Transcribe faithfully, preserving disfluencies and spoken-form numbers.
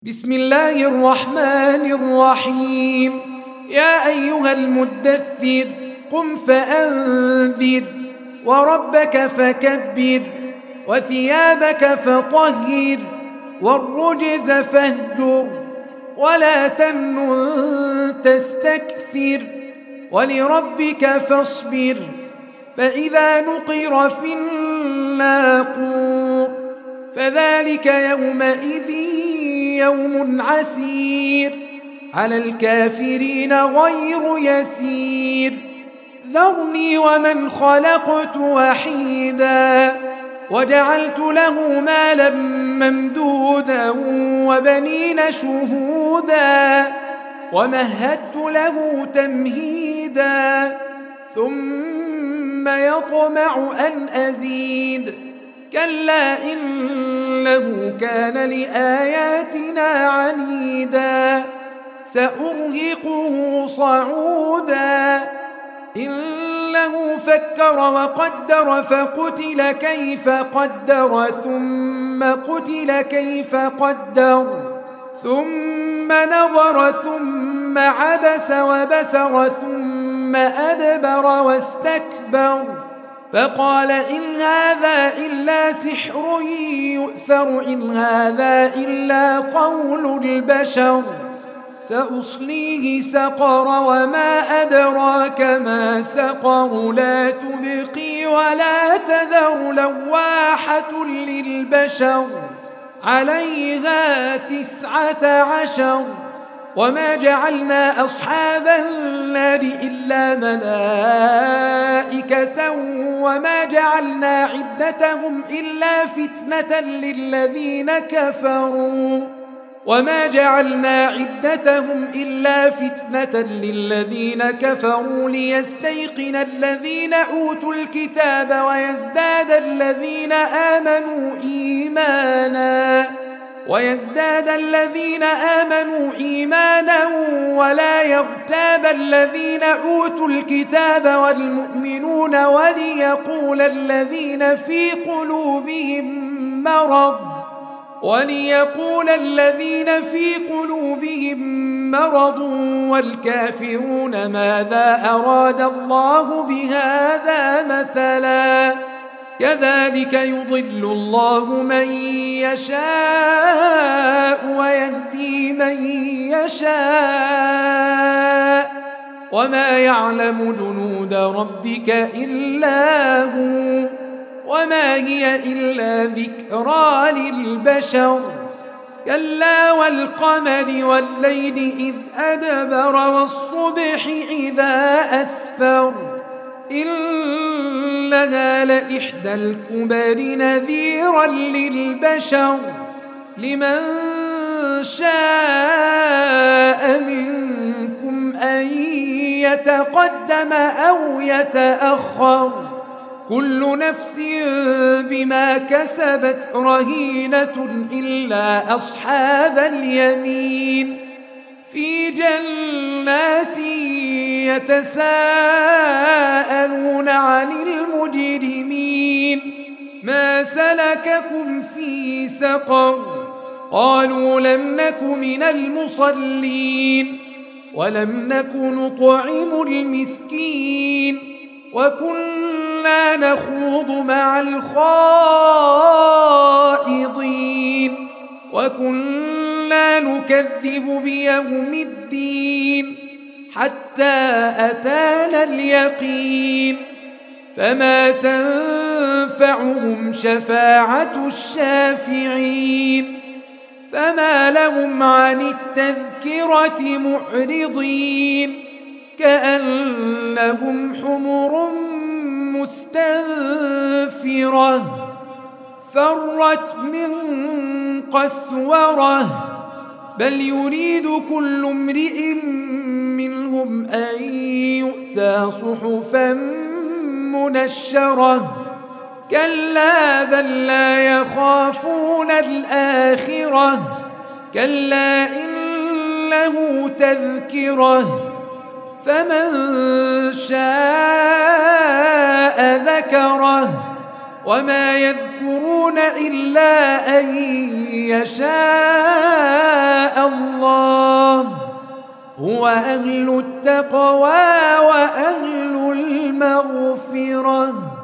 بسم الله الرحمن الرحيم. يا أيها المدثر قم فأنذر وربك فكبر وثيابك فطهر والرجز فاهجر ولا تمنن تستكثر ولربك فاصبر فإذا نقر في الناقور فذلك يومئذ يوم عسير على الكافرين غير يسير. ذرني ومن خلقت وحيدا وجعلت له مالا ممدودا وبنين شهودا ومهدت له تمهيدا ثم يطمع أن أزيد كلا إنه كان لآياتنا عنيدا سأرهقه صعودا إنه فكر وقدر فقتل كيف قدر ثم قتل كيف قدر ثم نظر ثم عبس وبسر ثم أدبر واستكبر فقال إن هذا إلا سحر يؤثر إن هذا إلا قول البشر سأصليه سقر وما أدراك ما سقر لا تبقي ولا تذر لواحة للبشر عليها تسعة عشر وما جعلنا أصحاب النار إلا ملائكة وما جعلنا عدتهم إلا فتنة للذين كفروا وما جعلنا عدتهم إلا فتنة للذين كفروا ليستيقن الذين أوتوا الكتاب ويزداد الذين آمنوا إيمانا ويزداد الذين آمنوا إيمانا ولا يرتاب الذين أوتوا الكتاب والمؤمنون وليقول الذين في قلوبهم مرض وليقول الذين في قلوبهم مرض والكافرون ماذا أراد الله بهذا مثلا كذلك يضل الله من يشاء ويهدي من يشاء وما يعلم جنود ربك إلا هو وما هي إلا ذكرى للبشر كلا والقمر والليل إذ أدبر والصبح إذا أسفر إنها لإحدى الكبر نذيرا للبشر لمن شاء منكم أن يتقدم أو يتأخر كل نفس بما كسبت رهينة إلا أصحاب اليمين في جنات يتساءلون عن المجرمين ما سلككم في سقر قالوا لم نك من المصلين ولم نك نطعم المسكين وكنا نخوض مع الخائضين وكنا نكذب بيوم الدين حتى أتانا اليقين فما تنفعهم شفاعة الشافعين فما لهم عن التذكرة معرضين كأنهم حمر مستنفرة فرت من قسورة بل يريد كل امرئ منهم أن يؤتى صحفا منشرة كلا بل لا يخافون الآخرة كلا إنه تذكرة فمن شاء ذكره وما يذكرون إلا أن يشاء الله هو أهل التقوى وأهل المغفرة.